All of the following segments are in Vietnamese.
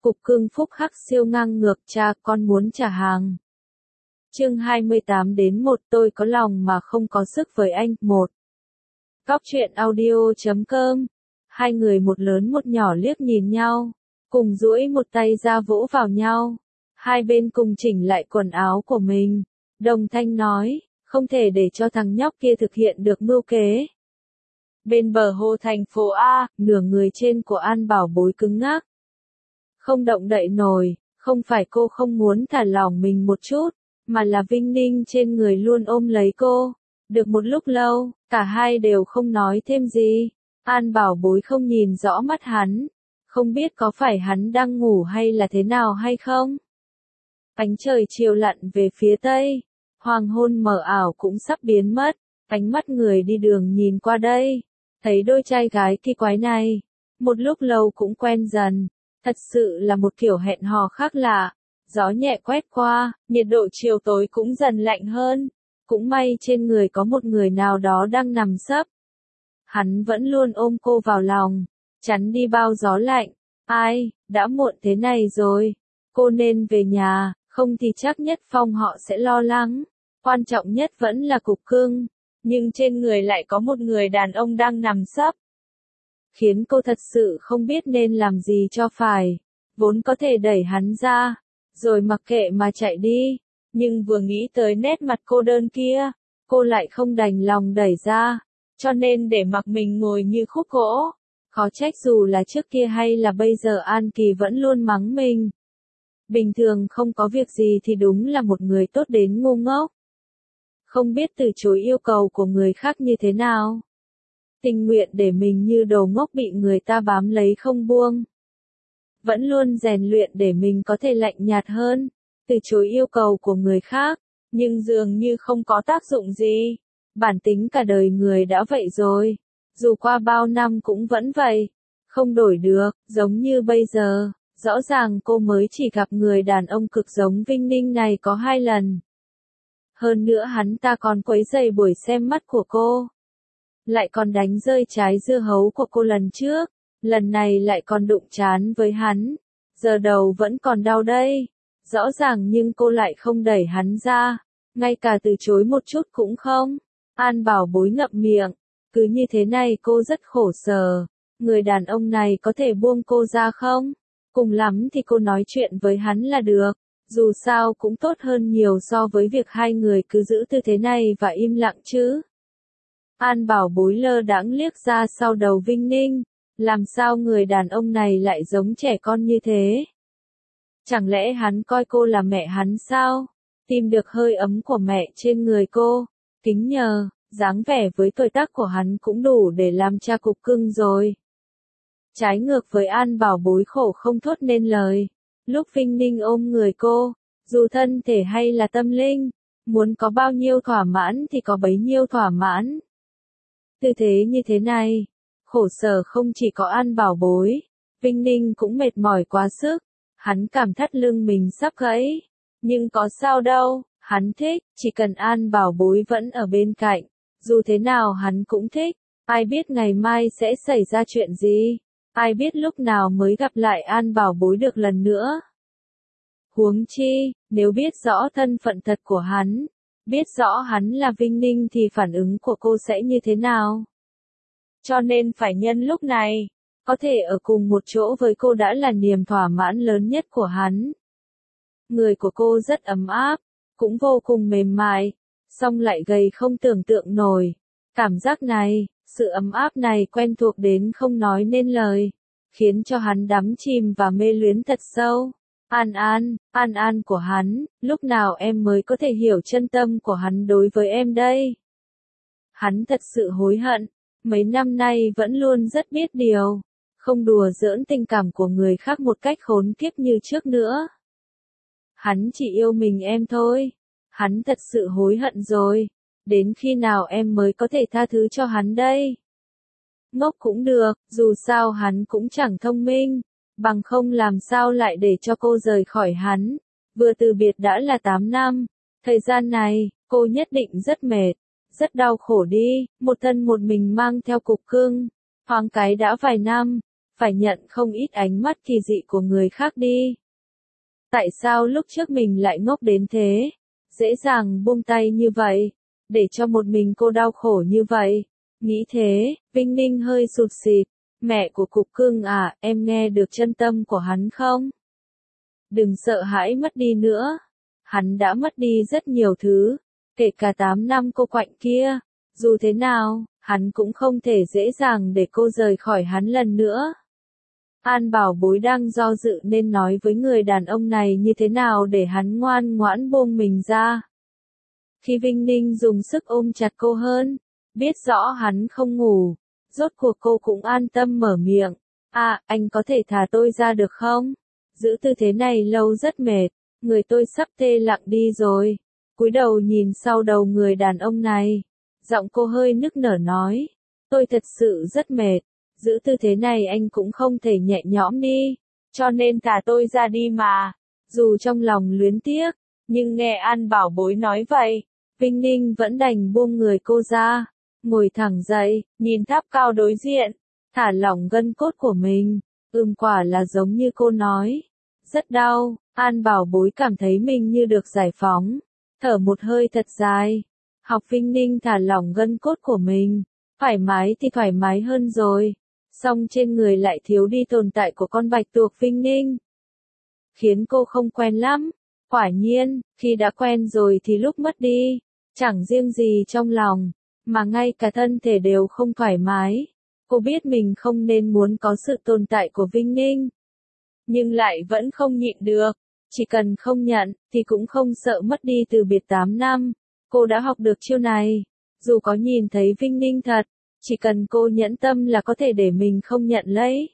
Cục cưng phúc hắc siêu ngang ngược, cha con muốn trả hàng. Chương 28-1 Tôi có lòng mà không có sức với anh. 1. Góc truyện audio.com. Hai người một lớn một nhỏ liếc nhìn nhau, cùng duỗi một tay ra vỗ vào nhau. Hai bên cùng chỉnh lại quần áo của mình. Đồng thanh nói, không thể để cho thằng nhóc kia thực hiện được mưu kế. Bên bờ hồ thành phố A, nửa người trên của An Bảo Bối cứng ngắc. Không động đậy nổi, không phải cô không muốn thả lỏng mình một chút, mà là Vinh Ninh trên người luôn ôm lấy cô. Được một lúc lâu, cả hai đều không nói thêm gì. An Bảo Bối không nhìn rõ mắt hắn, không biết có phải hắn đang ngủ hay là thế nào hay không. Ánh trời chiều lặn về phía tây, hoàng hôn mờ ảo cũng sắp biến mất, ánh mắt người đi đường nhìn qua đây, thấy đôi trai gái kỳ quái này, một lúc lâu cũng quen dần, thật sự là một kiểu hẹn hò khác lạ. Gió nhẹ quét qua, nhiệt độ chiều tối cũng dần lạnh hơn, cũng may trên người có một người nào đó đang nằm sấp. Hắn vẫn luôn ôm cô vào lòng, chắn đi bao gió lạnh. Ai, đã muộn thế này rồi, cô nên về nhà, không thì chắc Nhất Phong họ sẽ lo lắng. Quan trọng nhất vẫn là cục cưng, nhưng trên người lại có một người đàn ông đang nằm sấp. Khiến cô thật sự không biết nên làm gì cho phải, vốn có thể đẩy hắn ra, rồi mặc kệ mà chạy đi, nhưng vừa nghĩ tới nét mặt cô đơn kia, cô lại không đành lòng đẩy ra, cho nên để mặc mình ngồi như khúc gỗ. Khó trách dù là trước kia hay là bây giờ An Kỳ vẫn luôn mắng mình. Bình thường không có việc gì thì đúng là một người tốt đến ngu ngốc. Không biết từ chối yêu cầu của người khác như thế nào. Tình nguyện để mình như đồ ngốc bị người ta bám lấy không buông. Vẫn luôn rèn luyện để mình có thể lạnh nhạt hơn, từ chối yêu cầu của người khác, nhưng dường như không có tác dụng gì. Bản tính cả đời người đã vậy rồi, dù qua bao năm cũng vẫn vậy, không đổi được, giống như bây giờ, rõ ràng cô mới chỉ gặp người đàn ông cực giống Vinh Ninh này có 2 lần. Hơn nữa hắn ta còn quấy rầy buổi xem mắt của cô. Lại còn đánh rơi trái dưa hấu của cô lần trước, lần này lại còn đụng trán với hắn. Giờ đầu vẫn còn đau đây. Rõ ràng nhưng cô lại không đẩy hắn ra, ngay cả từ chối một chút cũng không. An Bảo Bối ngậm miệng, cứ như thế này cô rất khổ sở. Người đàn ông này có thể buông cô ra không? Cùng lắm thì cô nói chuyện với hắn là được, dù sao cũng tốt hơn nhiều so với việc hai người cứ giữ tư thế này và im lặng chứ. An Bảo Bối lơ đãng liếc ra sau đầu Vinh Ninh, làm sao người đàn ông này lại giống trẻ con như thế? Chẳng lẽ hắn coi cô là mẹ hắn sao? Tìm được hơi ấm của mẹ trên người cô, kính nhờ, dáng vẻ với tuổi tác của hắn cũng đủ để làm cha cục cưng rồi. Trái ngược với An Bảo Bối khổ không thốt nên lời. Lúc Vinh Ninh ôm người cô, dù thân thể hay là tâm linh, muốn có bao nhiêu thỏa mãn thì có bấy nhiêu thỏa mãn. Tư thế như thế này, khổ sở không chỉ có An Bảo Bối, Vinh Ninh cũng mệt mỏi quá sức, hắn cảm thắt lưng mình sắp gãy, nhưng có sao đâu, hắn thích, chỉ cần An Bảo Bối vẫn ở bên cạnh, dù thế nào hắn cũng thích, ai biết ngày mai sẽ xảy ra chuyện gì, ai biết lúc nào mới gặp lại An Bảo Bối được lần nữa. Huống chi, nếu biết rõ thân phận thật của hắn, biết rõ hắn là Vinh Ninh thì phản ứng của cô sẽ như thế nào? Cho nên phải nhân lúc này, có thể ở cùng một chỗ với cô đã là niềm thỏa mãn lớn nhất của hắn. Người của cô rất ấm áp, cũng vô cùng mềm mại, song lại gầy không tưởng tượng nổi. Cảm giác này, sự ấm áp này quen thuộc đến không nói nên lời, khiến cho hắn đắm chìm và mê luyến thật sâu. An An của hắn, lúc nào em mới có thể hiểu chân tâm của hắn đối với em đây? Hắn thật sự hối hận, mấy năm nay vẫn luôn rất biết điều, không đùa giỡn tình cảm của người khác một cách khốn kiếp như trước nữa. Hắn chỉ yêu mình em thôi, hắn thật sự hối hận rồi, đến khi nào em mới có thể tha thứ cho hắn đây? Ngốc cũng được, dù sao hắn cũng chẳng thông minh. Bằng không làm sao lại để cho cô rời khỏi hắn. Vừa từ biệt đã là 8 năm. Thời gian này, cô nhất định rất mệt, rất đau khổ đi, một thân một mình mang theo cục cưng. Thoáng cái đã vài năm, phải nhận không ít ánh mắt kỳ dị của người khác đi. Tại sao lúc trước mình lại ngốc đến thế? Dễ dàng buông tay như vậy, để cho một mình cô đau khổ như vậy. Nghĩ thế, Vinh Ninh hơi sụt sịt. Mẹ của Cục Cưng à, em nghe được chân tâm của hắn không? Đừng sợ hãi mất đi nữa. Hắn đã mất đi rất nhiều thứ, kể cả 8 năm cô quạnh kia. Dù thế nào, hắn cũng không thể dễ dàng để cô rời khỏi hắn lần nữa. An Bảo Bối đang do dự nên nói với người đàn ông này như thế nào để hắn ngoan ngoãn buông mình ra. Khi Vinh Ninh dùng sức ôm chặt cô hơn, biết rõ hắn không ngủ, rốt cuộc cô cũng an tâm mở miệng. À, anh có thể thả tôi ra được không? Giữ tư thế này lâu rất mệt, người tôi sắp tê lặng đi rồi. Cúi đầu nhìn sau đầu người đàn ông này, giọng cô hơi nức nở nói. Tôi thật sự rất mệt, giữ tư thế này anh cũng không thể nhẹ nhõm đi, cho nên thả tôi ra đi mà. Dù trong lòng luyến tiếc, nhưng nghe An Bảo Bối nói vậy, Vinh Ninh vẫn đành buông người cô ra, ngồi thẳng dậy, nhìn tháp cao đối diện, thả lỏng gân cốt của mình. Quả là giống như cô nói, rất đau. An Bảo Bối cảm thấy mình như được giải phóng, thở một hơi thật dài. Học Vinh Ninh thả lỏng gân cốt của mình, thoải mái thì thoải mái hơn rồi, song trên người lại thiếu đi tồn tại của con bạch tuộc Vinh Ninh, khiến cô không quen lắm. Quả nhiên, khi đã quen rồi thì lúc mất đi, chẳng riêng gì trong lòng, mà ngay cả thân thể đều không thoải mái. Cô biết mình không nên muốn có sự tồn tại của Vinh Ninh, nhưng lại vẫn không nhịn được. Chỉ cần không nhận, thì cũng không sợ mất đi từ biệt 8 năm. Cô đã học được chiêu này. Dù có nhìn thấy Vinh Ninh thật, chỉ cần cô nhẫn tâm là có thể để mình không nhận lấy.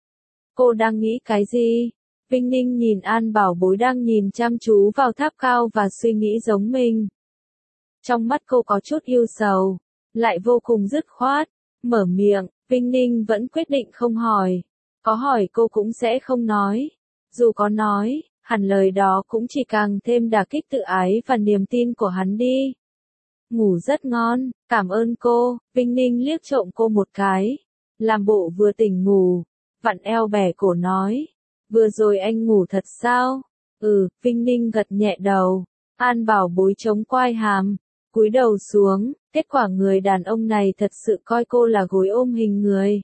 Cô đang nghĩ cái gì? Vinh Ninh nhìn An Bảo Bối đang nhìn chăm chú vào tháp cao và suy nghĩ giống mình. Trong mắt cô có chút yêu sầu, lại vô cùng dứt khoát. Mở miệng, Vinh Ninh vẫn quyết định không hỏi. Có hỏi cô cũng sẽ không nói. Dù có nói, hẳn lời đó cũng chỉ càng thêm đả kích tự ái và niềm tin của hắn đi. Ngủ rất ngon, cảm ơn cô. Vinh Ninh liếc trộm cô một cái, làm bộ vừa tỉnh ngủ, vặn eo bẻ cổ nói. Vừa rồi anh ngủ thật sao? Vinh Ninh gật nhẹ đầu. An Bảo Bối chống quai hàm, cúi đầu xuống. Kết quả người đàn ông này thật sự coi cô là gối ôm hình người.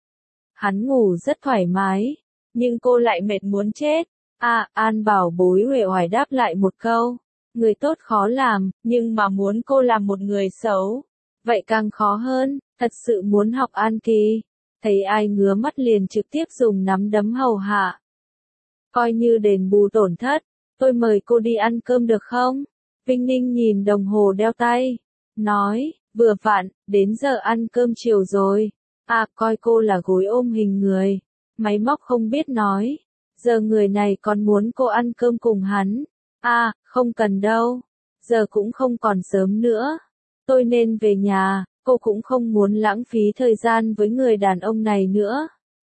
Hắn ngủ rất thoải mái, nhưng cô lại mệt muốn chết. An Bảo Bối uể oải đáp lại một câu. Người tốt khó làm, nhưng mà muốn cô làm một người xấu, vậy càng khó hơn. Thật sự muốn học An Kỳ, thấy ai ngứa mắt liền trực tiếp dùng nắm đấm hầu hạ. Coi như đền bù tổn thất, tôi mời cô đi ăn cơm được không? Vinh Ninh nhìn đồng hồ đeo tay, nói, vừa vặn, đến giờ ăn cơm chiều rồi. Coi cô là gối ôm hình người, máy móc không biết nói. Giờ người này còn muốn cô ăn cơm cùng hắn. Không cần đâu, giờ cũng không còn sớm nữa. Tôi nên về nhà, cô cũng không muốn lãng phí thời gian với người đàn ông này nữa.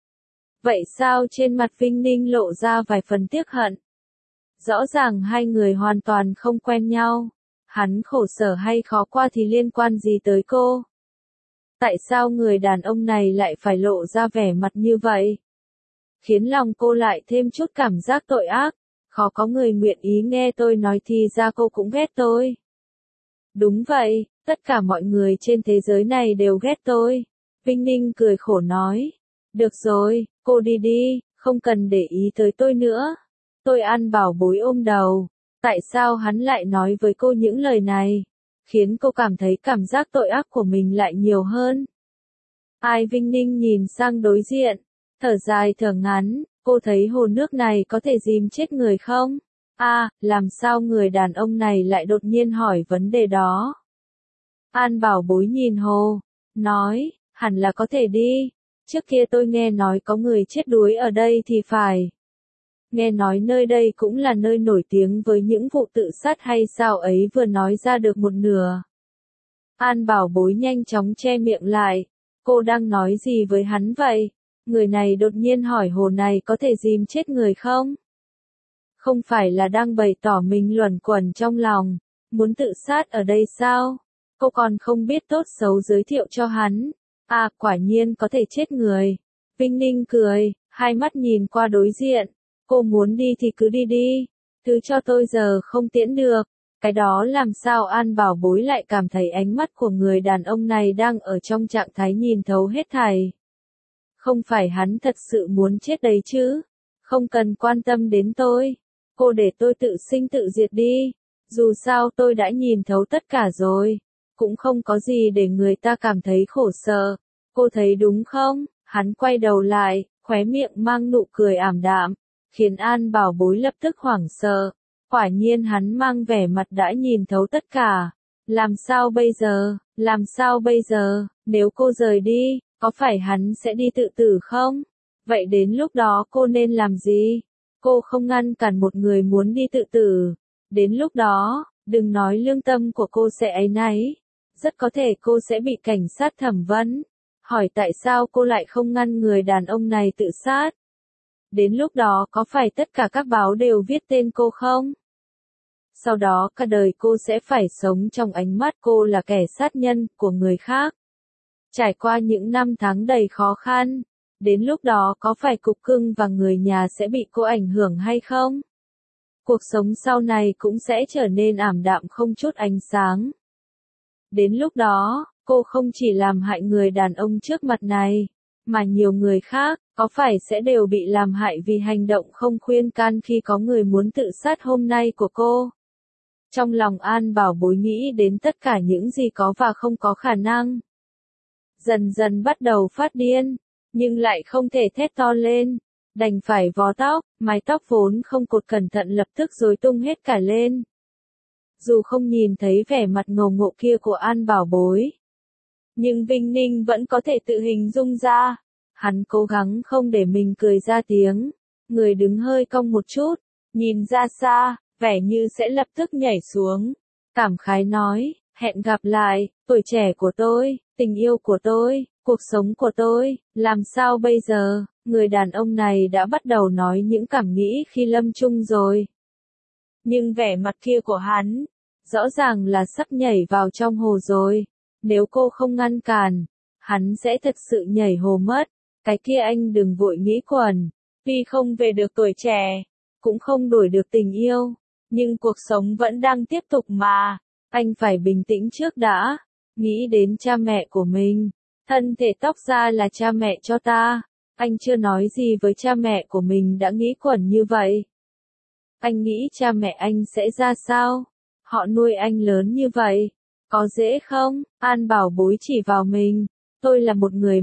Vậy sao? Trên mặt Vinh Ninh lộ ra vài phần tiếc hận. Rõ ràng hai người hoàn toàn không quen nhau. Hắn khổ sở hay khó qua thì liên quan gì tới cô? Tại sao người đàn ông này lại phải lộ ra vẻ mặt như vậy? Khiến lòng cô lại thêm chút cảm giác tội ác. Khó có người nguyện ý nghe tôi nói thì ra cô cũng ghét tôi. Đúng vậy, tất cả mọi người trên thế giới này đều ghét tôi. Vinh Ninh cười khổ nói. Được rồi, cô đi đi, không cần để ý tới tôi nữa. Tôi An Bảo Bối ôm đầu. Tại sao hắn lại nói với cô những lời này? Khiến cô cảm thấy cảm giác tội ác của mình lại nhiều hơn. Vinh Ninh nhìn sang đối diện, thở dài thở ngắn. Cô thấy hồ nước này có thể dìm chết người không? Làm sao người đàn ông này lại đột nhiên hỏi vấn đề đó? An Bảo Bối nhìn hồ, nói, hẳn là có thể đi. Trước kia tôi nghe nói có người chết đuối ở đây thì phải. Nghe nói nơi đây cũng là nơi nổi tiếng với những vụ tự sát hay sao ấy, vừa nói ra được một nửa. An Bảo Bối nhanh chóng che miệng lại. Cô đang nói gì với hắn vậy? Người này đột nhiên hỏi hồ này có thể dìm chết người không? Không phải là đang bày tỏ mình luẩn quẩn trong lòng, muốn tự sát ở đây sao? Cô còn không biết tốt xấu giới thiệu cho hắn. Quả nhiên có thể chết người. Vinh Ninh cười, hai mắt nhìn qua đối diện. Cô muốn đi thì cứ đi đi. Thứ cho tôi giờ không tiễn được. Cái đó làm sao An Bảo Bối lại cảm thấy ánh mắt của người đàn ông này đang ở trong trạng thái nhìn thấu hết thảy. Không phải hắn thật sự muốn chết đấy chứ. Không cần quan tâm đến tôi. Cô để tôi tự sinh tự diệt đi. Dù sao tôi đã nhìn thấu tất cả rồi. Cũng không có gì để người ta cảm thấy khổ sở. Cô thấy đúng không? Hắn quay đầu lại, khóe miệng mang nụ cười ảm đạm, khiến An Bảo Bối lập tức hoảng sợ. Quả nhiên hắn mang vẻ mặt đã nhìn thấu tất cả. Làm sao bây giờ? Làm sao bây giờ? Nếu cô rời đi, có phải hắn sẽ đi tự tử không? Vậy đến lúc đó cô nên làm gì? Cô không ngăn cản một người muốn đi tự tử. Đến lúc đó, đừng nói lương tâm của cô sẽ áy náy. Rất có thể cô sẽ bị cảnh sát thẩm vấn. Hỏi tại sao cô lại không ngăn người đàn ông này tự sát? Đến lúc đó có phải tất cả các báo đều viết tên cô không? Sau đó cả đời cô sẽ phải sống trong ánh mắt cô là kẻ sát nhân của người khác. Trải qua những năm tháng đầy khó khăn, đến lúc đó có phải cục cưng và người nhà sẽ bị cô ảnh hưởng hay không? Cuộc sống sau này cũng sẽ trở nên ảm đạm không chút ánh sáng. Đến lúc đó, cô không chỉ làm hại người đàn ông trước mặt này, mà nhiều người khác, có phải sẽ đều bị làm hại vì hành động không khuyên can khi có người muốn tự sát hôm nay của cô? Trong lòng An Bảo Bối nghĩ đến tất cả những gì có và không có khả năng. Dần dần bắt đầu phát điên, nhưng lại không thể thét to lên, đành phải vò tóc, mái tóc vốn không cột cẩn thận lập tức rối tung hết cả lên. Dù không nhìn thấy vẻ mặt ngầu ngộ kia của An Bảo Bối, nhưng Vinh Ninh vẫn có thể tự hình dung ra. Hắn cố gắng không để mình cười ra tiếng, người đứng hơi cong một chút, nhìn ra xa, vẻ như sẽ lập tức nhảy xuống. Cảm khái nói, hẹn gặp lại, tuổi trẻ của tôi, tình yêu của tôi, cuộc sống của tôi, làm sao bây giờ? Người đàn ông này đã bắt đầu nói những cảm nghĩ khi lâm chung rồi. Nhưng vẻ mặt kia của hắn, rõ ràng là sắp nhảy vào trong hồ rồi. Nếu cô không ngăn cản, hắn sẽ thật sự nhảy hồ mất. Cái kia anh đừng vội nghĩ quẩn, tuy không về được tuổi trẻ, cũng không đổi được tình yêu, nhưng cuộc sống vẫn đang tiếp tục mà. Anh phải bình tĩnh trước đã, nghĩ đến cha mẹ của mình. Thân thể tóc ra là cha mẹ cho ta. Anh chưa nói gì với cha mẹ của mình đã nghĩ quẩn như vậy. Anh nghĩ cha mẹ anh sẽ ra sao? Họ nuôi anh lớn như vậy. Có dễ không? An Bảo Bối chỉ vào mình. Tôi là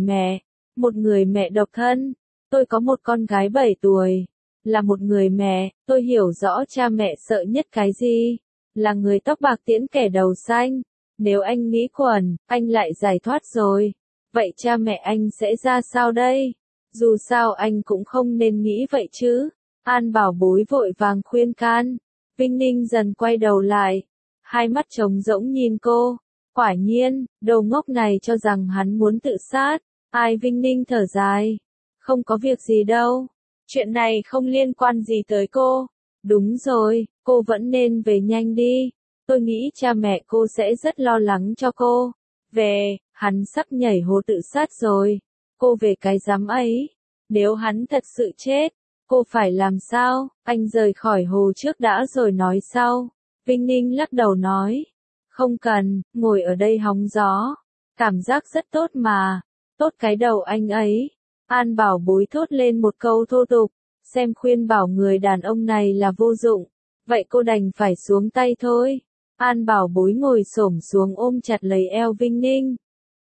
một người mẹ độc thân. Tôi có một con gái 7 tuổi. Là một người mẹ, tôi hiểu rõ cha mẹ sợ nhất cái gì. Là người tóc bạc tiễn kẻ đầu xanh. Nếu anh nghĩ quẩn, anh lại giải thoát rồi. Vậy cha mẹ anh sẽ ra sao đây? Dù sao anh cũng không nên nghĩ vậy chứ. An Bảo Bối vội vàng khuyên can. Vinh Ninh dần quay đầu lại. Hai mắt trống rỗng nhìn cô. Quả nhiên, đồ ngốc này cho rằng hắn muốn tự sát. Ai? Vinh Ninh thở dài. Không có việc gì đâu. Chuyện này không liên quan gì tới cô. Đúng rồi, cô vẫn nên về nhanh đi. Tôi nghĩ cha mẹ cô sẽ rất lo lắng cho cô. Về, hắn sắp nhảy hồ tự sát rồi. Cô về cái dám ấy. Nếu hắn thật sự chết, cô phải làm sao? Anh rời khỏi hồ trước đã rồi nói sau. Vinh Ninh lắc đầu nói. Không cần, ngồi ở đây hóng gió. Cảm giác rất tốt mà. Tốt cái đầu anh ấy. An Bảo Bối thốt lên một câu thô tục. Xem khuyên bảo người đàn ông này là vô dụng. Vậy cô đành phải xuống tay thôi. An Bảo Bối ngồi xổm xuống ôm chặt lấy eo Vinh Ninh.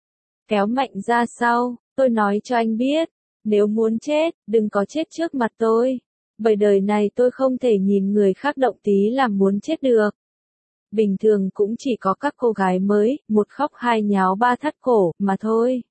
Kéo mạnh ra sau, tôi nói cho anh biết. Nếu muốn chết, đừng có chết trước mặt tôi. Bởi đời này tôi không thể nhìn người khác động tí làm muốn chết được. Bình thường cũng chỉ có các cô gái mới, một khóc hai nháo ba thắt cổ, mà thôi.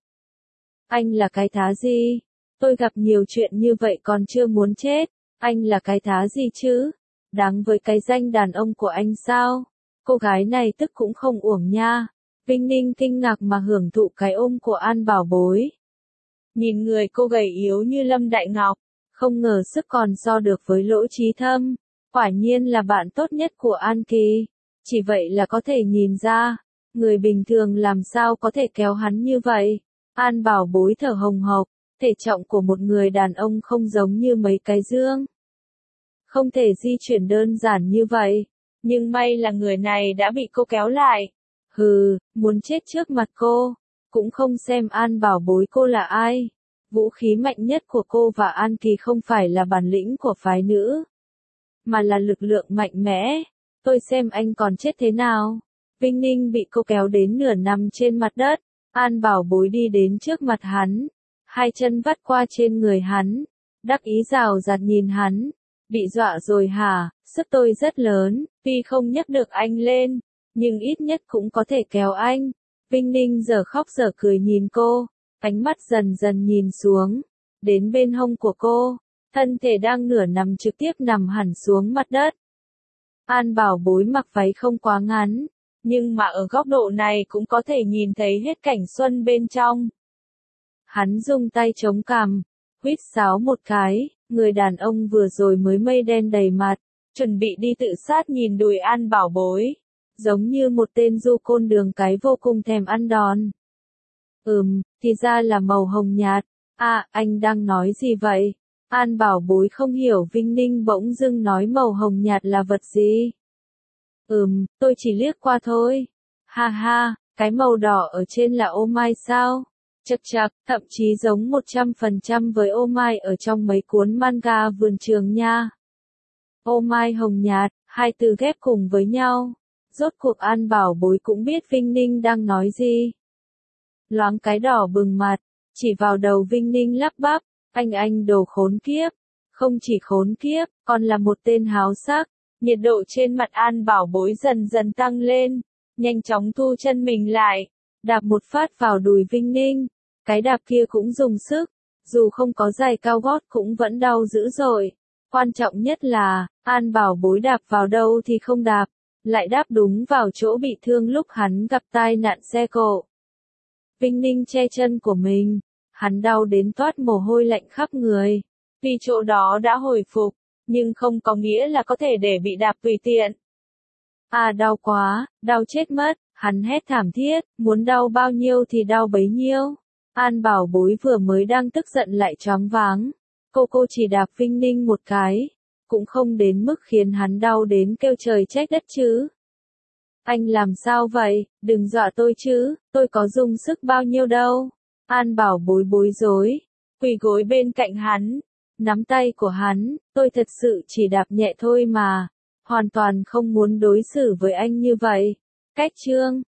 Anh là cái thá gì? Tôi gặp nhiều chuyện như vậy còn chưa muốn chết. Anh là cái thá gì chứ? Đáng với cái danh đàn ông của anh sao? Cô gái này tức cũng không uổng nha. Vinh Ninh kinh ngạc mà hưởng thụ cái ôm của An Bảo Bối. Nhìn người cô gầy yếu như Lâm Đại Ngọc, không ngờ sức còn so được với Lỗ Chí Thâm. Quả nhiên là bạn tốt nhất của An Kỳ. Chỉ vậy là có thể nhìn ra, người bình thường làm sao có thể kéo hắn như vậy. An Bảo Bối thở hồng hộc, Thể trọng của một người đàn ông không giống như mấy cái dương. Không thể di chuyển đơn giản như vậy. Nhưng may là người này đã bị cô kéo lại. Hừ, muốn chết trước mặt cô. Cũng không xem An Bảo Bối cô là ai. Vũ khí mạnh nhất của cô và An Kỳ không phải là bản lĩnh của phái nữ, mà là lực lượng mạnh mẽ. Tôi xem anh còn chết thế nào. Vinh Ninh bị cô kéo đến nửa nằm trên mặt đất. An Bảo Bối đi đến trước mặt hắn. Hai chân vắt qua trên người hắn. Đắc ý rào rạt nhìn hắn. Bị dọa rồi hả? Sức tôi rất lớn, tuy không nhấc được anh lên, nhưng ít nhất cũng có thể kéo anh. Vinh Ninh giờ khóc giờ cười nhìn cô, ánh mắt dần dần nhìn xuống, đến bên hông của cô, thân thể đang nửa nằm trực tiếp nằm hẳn xuống mặt đất. An Bảo Bối mặc váy không quá ngắn, nhưng mà ở góc độ này cũng có thể nhìn thấy hết cảnh xuân bên trong. Hắn dùng tay chống cằm, huýt sáo một cái, người đàn ông vừa rồi mới mây đen đầy mặt, chuẩn bị đi tự sát nhìn đùi An Bảo Bối, giống như một tên du côn đường cái vô cùng thèm ăn đòn. Thì ra là màu hồng nhạt. À, anh đang nói gì vậy? An Bảo Bối không hiểu Vinh Ninh bỗng dưng nói màu hồng nhạt là vật gì. Tôi chỉ liếc qua thôi. Ha ha, cái màu đỏ ở trên là ô mai sao? Chậc chậc, thậm chí giống 100% với ô mai ở trong mấy cuốn manga vườn trường nha. Ô mai hồng nhạt, hai từ ghép cùng với nhau. Rốt cuộc An Bảo Bối cũng biết Vinh Ninh đang nói gì. Loáng cái đỏ bừng mặt, chỉ vào đầu Vinh Ninh lắp bắp, anh đồ khốn kiếp. Không chỉ khốn kiếp, còn là một tên háo sắc. Nhiệt độ trên mặt An Bảo Bối dần dần tăng lên, nhanh chóng thu chân mình lại, đạp một phát vào đùi Vinh Ninh. Cái đạp kia cũng dùng sức, dù không có giày cao gót cũng vẫn đau dữ dội. Quan trọng nhất là, An Bảo Bối đạp vào đâu thì không đạp, lại đáp đúng vào chỗ bị thương lúc hắn gặp tai nạn xe cộ. Vinh Ninh che chân của mình, hắn đau đến toát mồ hôi lạnh khắp người. Vì chỗ đó đã hồi phục, nhưng không có nghĩa là có thể để bị đạp tùy tiện. À đau quá, đau chết mất, hắn hét thảm thiết, muốn đau bao nhiêu thì đau bấy nhiêu. An Bảo Bối vừa mới đang tức giận lại choáng váng. Cô chỉ đạp Vinh Ninh một cái, cũng không đến mức khiến hắn đau đến kêu trời trách đất chứ. Anh làm sao vậy, đừng dọa tôi chứ, tôi có dùng sức bao nhiêu đâu. An Bảo Bối bối rối, quỳ gối bên cạnh hắn, nắm tay của hắn, tôi thật sự chỉ đạp nhẹ thôi mà, hoàn toàn không muốn đối xử với anh như vậy. Cách chương